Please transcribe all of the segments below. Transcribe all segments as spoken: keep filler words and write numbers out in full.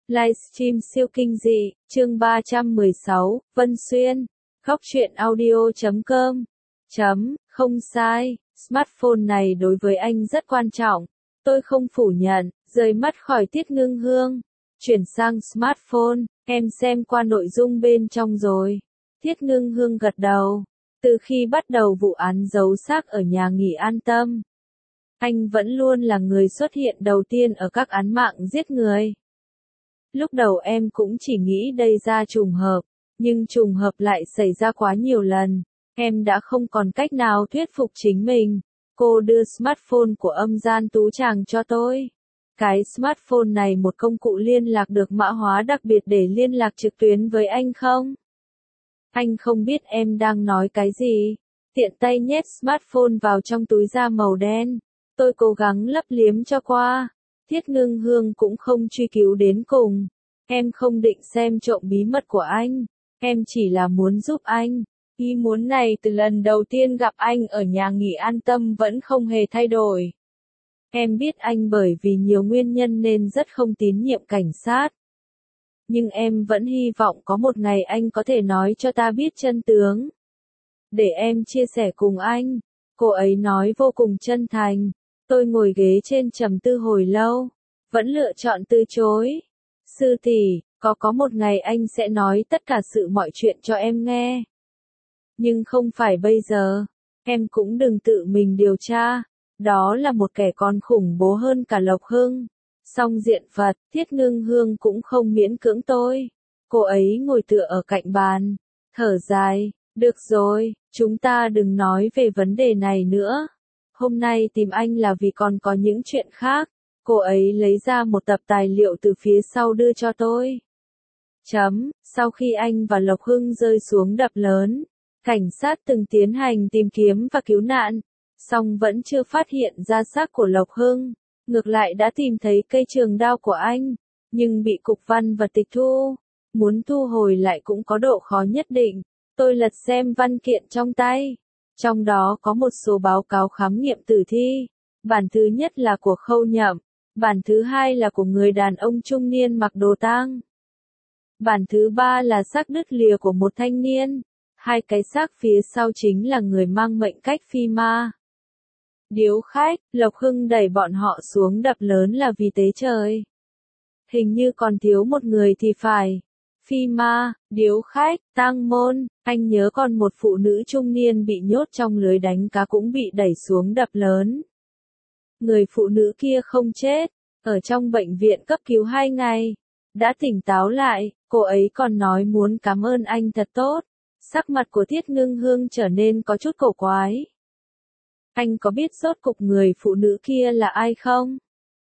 Livestream siêu kinh dị, chương ba trăm mười sáu, Vân Xuyên, góc truyện audio chấm com. Chấm, không sai, smartphone này đối với anh rất quan trọng. Tôi không phủ nhận, rời mắt khỏi Tiết Ngưng Hương. Chuyển sang smartphone, em xem qua nội dung bên trong rồi. Tiết Ngưng Hương gật đầu. Từ khi bắt đầu vụ án giấu xác ở nhà nghỉ An Tâm, anh vẫn luôn là người xuất hiện đầu tiên ở các án mạng giết người. Lúc đầu em cũng chỉ nghĩ đây ra trùng hợp, nhưng trùng hợp lại xảy ra quá nhiều lần. Em đã không còn cách nào thuyết phục chính mình. Cô đưa smartphone của âm gian tú chàng cho tôi. Cái smartphone này một công cụ liên lạc được mã hóa đặc biệt để liên lạc trực tuyến với anh không? Anh không biết em đang nói cái gì. Tiện tay nhét smartphone vào trong túi da màu đen. Tôi cố gắng lấp liếm cho qua. Tiết Ngưng Hương cũng không truy cứu đến cùng. Em không định xem trộm bí mật của anh. Em chỉ là muốn giúp anh. Ý muốn này từ lần đầu tiên gặp anh ở nhà nghỉ An Tâm vẫn không hề thay đổi. Em biết anh bởi vì nhiều nguyên nhân nên rất không tín nhiệm cảnh sát. Nhưng em vẫn hy vọng có một ngày anh có thể nói cho ta biết chân tướng. Để em chia sẻ cùng anh. Cô ấy nói vô cùng chân thành. Tôi ngồi ghế trên trầm tư hồi lâu. Vẫn lựa chọn từ chối. Sư tỷ, có có một ngày anh sẽ nói tất cả sự mọi chuyện cho em nghe. Nhưng không phải bây giờ. Em cũng đừng tự mình điều tra. Đó là một kẻ còn khủng bố hơn cả Lộc Hưng. Song diện Phật, Tiết Ngưng Hương cũng không miễn cưỡng tôi. Cô ấy ngồi tựa ở cạnh bàn. Thở dài, được rồi, chúng ta đừng nói về vấn đề này nữa. Hôm nay tìm anh là vì còn có những chuyện khác. Cô ấy lấy ra một tập tài liệu từ phía sau đưa cho tôi. Chấm, sau khi anh và Lộc Hưng rơi xuống đập lớn, cảnh sát từng tiến hành tìm kiếm và cứu nạn, song vẫn chưa phát hiện ra xác của Lộc Hưng. Ngược lại đã tìm thấy cây trường đao của anh, nhưng bị cục văn và tịch thu. Muốn thu hồi lại cũng có độ khó nhất định. Tôi lật xem văn kiện trong tay. Trong đó có một số báo cáo khám nghiệm tử thi. Bản thứ nhất là của Khâu Nhậm. Bản thứ hai là của người đàn ông trung niên mặc đồ tang. Bản thứ ba là xác đứt lìa của một thanh niên. Hai cái xác phía sau chính là người mang mệnh cách phi ma. Điếu khách, Lộc Hưng đẩy bọn họ xuống đập lớn là vì tế trời. Hình như còn thiếu một người thì phải. Phi ma, điếu khách, tang môn, anh nhớ còn một phụ nữ trung niên bị nhốt trong lưới đánh cá cũng bị đẩy xuống đập lớn. Người phụ nữ kia không chết, ở trong bệnh viện cấp cứu hai ngày. Đã tỉnh táo lại, cô ấy còn nói muốn cảm ơn anh thật tốt. Sắc mặt của Tiết Ngưng Hương trở nên có chút cổ quái. Anh có biết rốt cục người phụ nữ kia là ai không?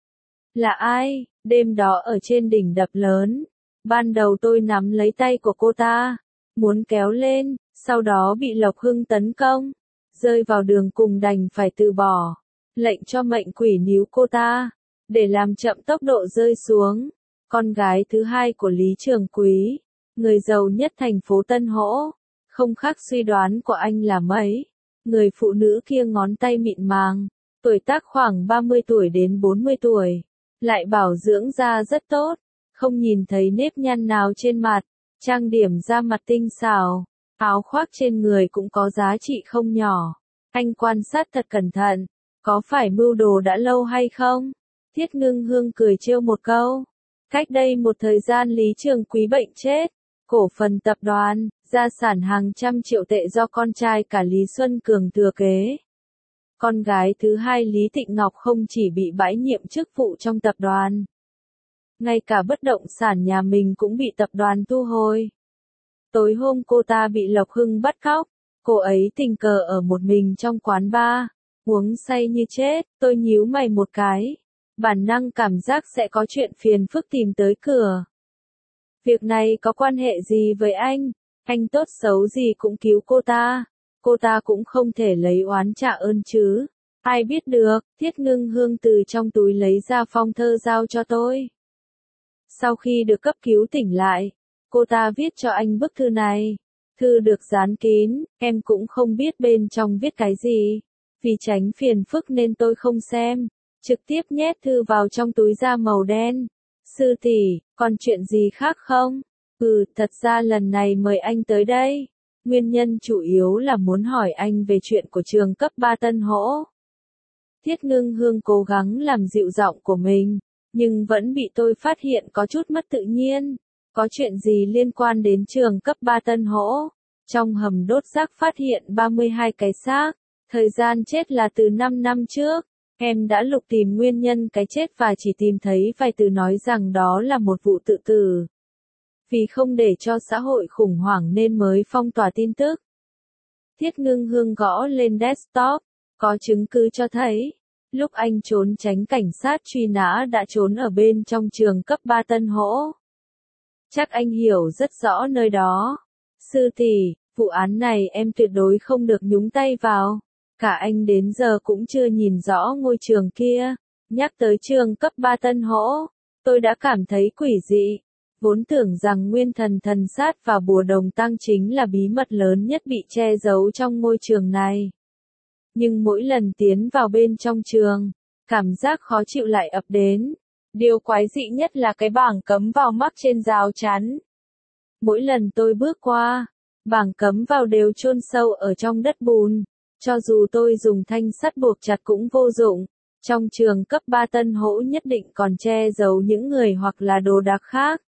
Là ai? Đêm đó ở trên đỉnh đập lớn. Ban đầu tôi nắm lấy tay của cô ta, muốn kéo lên, sau đó bị Lộc Hưng tấn công. Rơi vào đường cùng đành phải từ bỏ. Lệnh cho mệnh quỷ níu cô ta, để làm chậm tốc độ rơi xuống. Con gái thứ hai của Lý Trường Quý, người giàu nhất thành phố Tân Hỗ. Không khác suy đoán của anh là mấy. Người phụ nữ kia ngón tay mịn màng, tuổi tác khoảng ba mươi tuổi đến bốn mươi tuổi, lại bảo dưỡng da rất tốt, không nhìn thấy nếp nhăn nào trên mặt, trang điểm da mặt tinh xảo, áo khoác trên người cũng có giá trị không nhỏ. Anh quan sát thật cẩn thận, có phải mưu đồ đã lâu hay không? Tiết Ngưng Hương cười trêu một câu. Cách đây một thời gian Lý Trường Quý bệnh chết, cổ phần tập đoàn, gia sản hàng trăm triệu tệ do con trai cả Lý Xuân Cường thừa kế. Con gái thứ hai Lý Tịnh Ngọc không chỉ bị bãi nhiệm chức vụ trong tập đoàn, ngay cả bất động sản nhà mình cũng bị tập đoàn thu hồi. Tối hôm cô ta bị Lộc Hưng bắt cóc, cô ấy tình cờ ở một mình trong quán bar, uống say như chết. Tôi nhíu mày một cái, bản năng cảm giác sẽ có chuyện phiền phức tìm tới cửa. Việc này có quan hệ gì với anh? Anh tốt xấu gì cũng cứu cô ta. Cô ta cũng không thể lấy oán trả ơn chứ. Ai biết được. Tiết Ngưng Hương từ trong túi lấy ra phong thơ giao cho tôi. Sau khi được cấp cứu tỉnh lại, cô ta viết cho anh bức thư này. Thư được dán kín, em cũng không biết bên trong viết cái gì. Vì tránh phiền phức nên tôi không xem. Trực tiếp nhét thư vào trong túi da màu đen. Sư tỷ, còn chuyện gì khác không? Ừ, thật ra lần này mời anh tới đây. Nguyên nhân chủ yếu là muốn hỏi anh về chuyện của trường cấp ba Tân Hỗ. Thiết Ngưng Hương cố gắng làm dịu giọng của mình, nhưng vẫn bị tôi phát hiện có chút mất tự nhiên. Có chuyện gì liên quan đến trường cấp ba Tân Hỗ? Trong hầm đốt xác phát hiện ba mươi hai cái xác, thời gian chết là từ năm năm trước. Em đã lục tìm nguyên nhân cái chết và chỉ tìm thấy vài từ nói rằng đó là một vụ tự tử. Vì không để cho xã hội khủng hoảng nên mới phong tỏa tin tức. Thiết Ngưng Hương gõ lên desktop, có chứng cứ cho thấy, lúc anh trốn tránh cảnh sát truy nã đã trốn ở bên trong trường cấp ba Tân Hỗ. Chắc anh hiểu rất rõ nơi đó. Sư tỷ, vụ án này em tuyệt đối không được nhúng tay vào. Cả anh đến giờ cũng chưa nhìn rõ ngôi trường kia. Nhắc tới trường cấp ba Tân Hỗ, tôi đã cảm thấy quỷ dị. Vốn tưởng rằng nguyên thần thần sát và bùa đồng tăng chính là bí mật lớn nhất bị che giấu trong ngôi trường này. Nhưng mỗi lần tiến vào bên trong trường, cảm giác khó chịu lại ập đến. Điều quái dị nhất là cái bảng cấm vào mắc trên rào chắn. Mỗi lần tôi bước qua, bảng cấm vào đều chôn sâu ở trong đất bùn. Cho dù tôi dùng thanh sắt buộc chặt cũng vô dụng. Trong trường cấp ba Tân Hỗ nhất định còn che giấu những người hoặc là đồ đạc khác.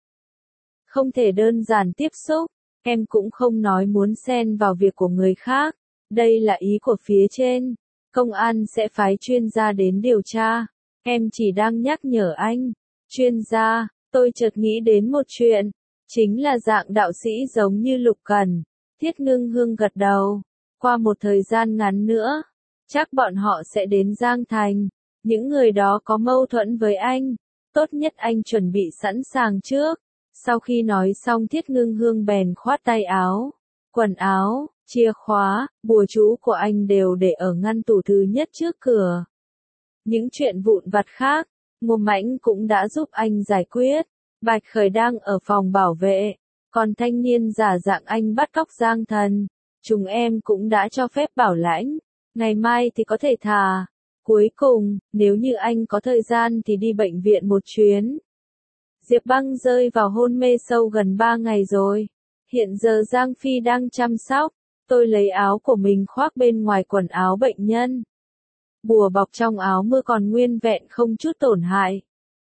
Không thể đơn giản tiếp xúc, em cũng không nói muốn xen vào việc của người khác. Đây là ý của phía trên. Công an sẽ phái chuyên gia đến điều tra. Em chỉ đang nhắc nhở anh. Chuyên gia, tôi chợt nghĩ đến một chuyện. Chính là dạng đạo sĩ giống như Lục Cẩn. Thiết Ngưng Hương gật đầu. Qua một thời gian ngắn nữa, chắc bọn họ sẽ đến Giang Thành. Những người đó có mâu thuẫn với anh. Tốt nhất anh chuẩn bị sẵn sàng trước. Sau khi nói xong Thiết Ngưng Hương bèn khoát tay áo. Quần áo, chìa khóa, bùa chú của anh đều để ở ngăn tủ thứ nhất trước cửa. Những chuyện vụn vặt khác, Ngô Mãnh cũng đã giúp anh giải quyết. Bạch Khởi đang ở phòng bảo vệ, còn thanh niên giả dạng anh bắt cóc Giang Thần. Chúng em cũng đã cho phép bảo lãnh, ngày mai thì có thể thả. Cuối cùng, nếu như anh có thời gian thì đi bệnh viện một chuyến. Diệp Băng rơi vào hôn mê sâu gần ba ngày rồi. Hiện giờ Giang Phi đang chăm sóc. Tôi lấy áo của mình khoác bên ngoài quần áo bệnh nhân. Bùa bọc trong áo mưa còn nguyên vẹn không chút tổn hại.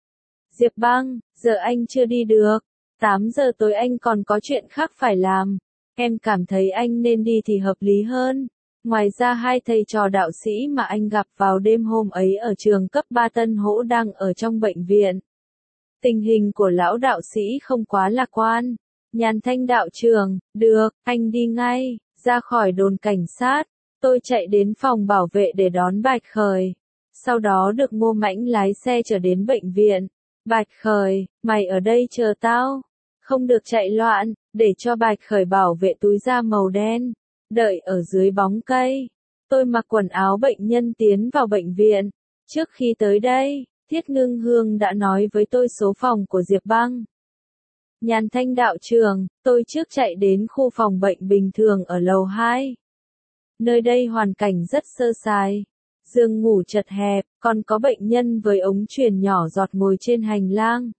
Diệp Băng, giờ anh chưa đi được. tám giờ tối anh còn có chuyện khác phải làm. Em cảm thấy anh nên đi thì hợp lý hơn. Ngoài ra hai thầy trò đạo sĩ mà anh gặp vào đêm hôm ấy ở trường cấp ba Tân Hỗ đang ở trong bệnh viện. Tình hình của lão đạo sĩ không quá lạc quan. Nhàn Thanh đạo trưởng, được, anh đi ngay, ra khỏi đồn cảnh sát. Tôi chạy đến phòng bảo vệ để đón Bạch Khởi. Sau đó được Ngô Mãnh lái xe trở đến bệnh viện. Bạch Khởi, mày ở đây chờ tao. Không được chạy loạn, để cho Bạch Khởi bảo vệ túi da màu đen. Đợi ở dưới bóng cây. Tôi mặc quần áo bệnh nhân tiến vào bệnh viện. Trước khi tới đây, Thiết Ngưng Hương đã nói với tôi số phòng của Diệp Băng. Nhàn Thanh đạo trưởng, tôi trước chạy đến khu phòng bệnh bình thường ở lầu hai. Nơi đây hoàn cảnh rất sơ sài. Giường ngủ chật hẹp, còn có bệnh nhân với ống truyền nhỏ giọt ngồi trên hành lang.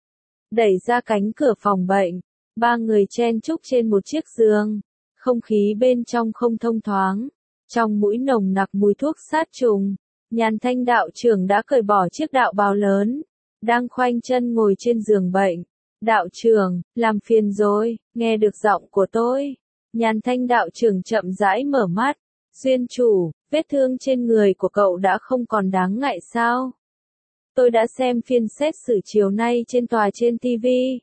Đẩy ra cánh cửa phòng bệnh, ba người chen chúc trên một chiếc giường. Không khí bên trong không thông thoáng, trong mũi nồng nặc mùi thuốc sát trùng. Nhàn Thanh đạo trưởng đã cởi bỏ chiếc đạo bào lớn, đang khoanh chân ngồi trên giường bệnh. Đạo trưởng, làm phiền rồi, nghe được giọng của tôi. Nhàn Thanh đạo trưởng chậm rãi mở mắt. Duyên chủ, vết thương trên người của cậu đã không còn đáng ngại sao? Tôi đã xem phiên xét xử chiều nay trên tòa trên ti vi.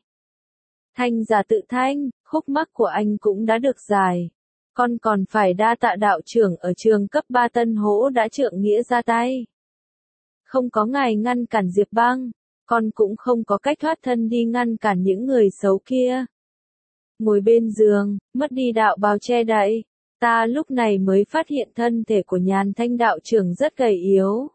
Thanh giả tự thanh, khúc mắc của anh cũng đã được giải. Con còn phải đa tạ đạo trưởng ở trường cấp ba Tân Hỗ đã trượng nghĩa ra tay. Không có ngài ngăn cản Diệp Băng, con cũng không có cách thoát thân đi ngăn cản những người xấu kia. Ngồi bên giường, mất đi đạo bào che đậy, ta lúc này mới phát hiện thân thể của Nhàn Thanh đạo trưởng rất gầy yếu.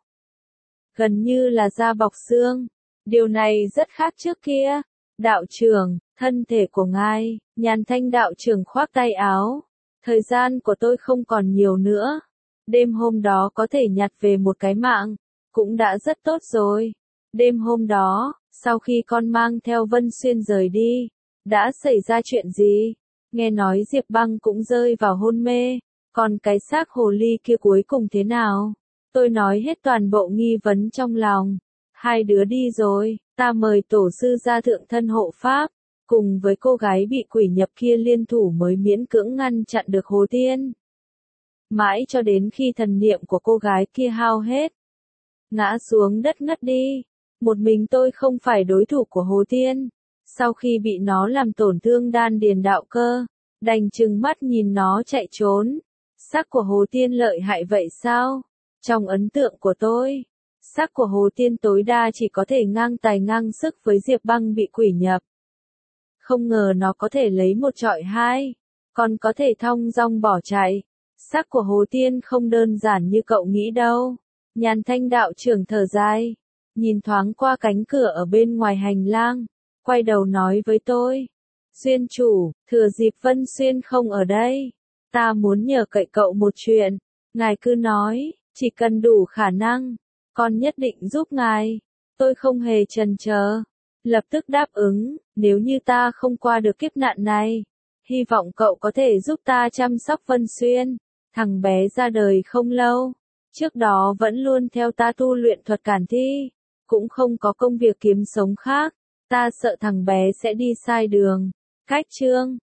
Gần như là da bọc xương. Điều này rất khác trước kia. Đạo trưởng, thân thể của ngài. Nhàn Thanh đạo trưởng khoác tay áo. Thời gian của tôi không còn nhiều nữa. Đêm hôm đó có thể nhặt về một cái mạng, cũng đã rất tốt rồi. Đêm hôm đó, sau khi con mang theo Vân Xuyên rời đi, đã xảy ra chuyện gì? Nghe nói Diệp Băng cũng rơi vào hôn mê, còn cái xác hồ ly kia cuối cùng thế nào? Tôi nói hết toàn bộ nghi vấn trong lòng. Hai đứa đi rồi, ta mời tổ sư ra thượng thân hộ pháp, cùng với cô gái bị quỷ nhập kia liên thủ mới miễn cưỡng ngăn chặn được Hồ Tiên. Mãi cho đến khi thần niệm của cô gái kia hao hết, ngã xuống đất ngất đi. Một mình tôi không phải đối thủ của Hồ Tiên. Sau khi bị nó làm tổn thương đan điền đạo cơ, đành trừng mắt nhìn nó chạy trốn. Sắc của Hồ Tiên lợi hại vậy sao? Trong ấn tượng của tôi, sắc của Hồ Tiên tối đa chỉ có thể ngang tài ngang sức với Diệp Băng bị quỷ nhập. Không ngờ nó có thể lấy một trọi hai, còn có thể thong dong bỏ chạy. Sắc của Hồ Tiên không đơn giản như cậu nghĩ đâu. Nhàn Thanh đạo trưởng thở dài, nhìn thoáng qua cánh cửa ở bên ngoài hành lang, quay đầu nói với tôi. Xuyên chủ, thừa dịp Vân Xuyên không ở đây, ta muốn nhờ cậy cậu một chuyện. Ngài cứ nói, chỉ cần đủ khả năng, con nhất định giúp ngài. Tôi không hề chần chờ, lập tức đáp ứng. Nếu như ta không qua được kiếp nạn này, hy vọng cậu có thể giúp ta chăm sóc Vân Xuyên. Thằng bé ra đời không lâu, trước đó vẫn luôn theo ta tu luyện thuật cản thi, cũng không có công việc kiếm sống khác. Ta sợ thằng bé sẽ đi sai đường. Cách chương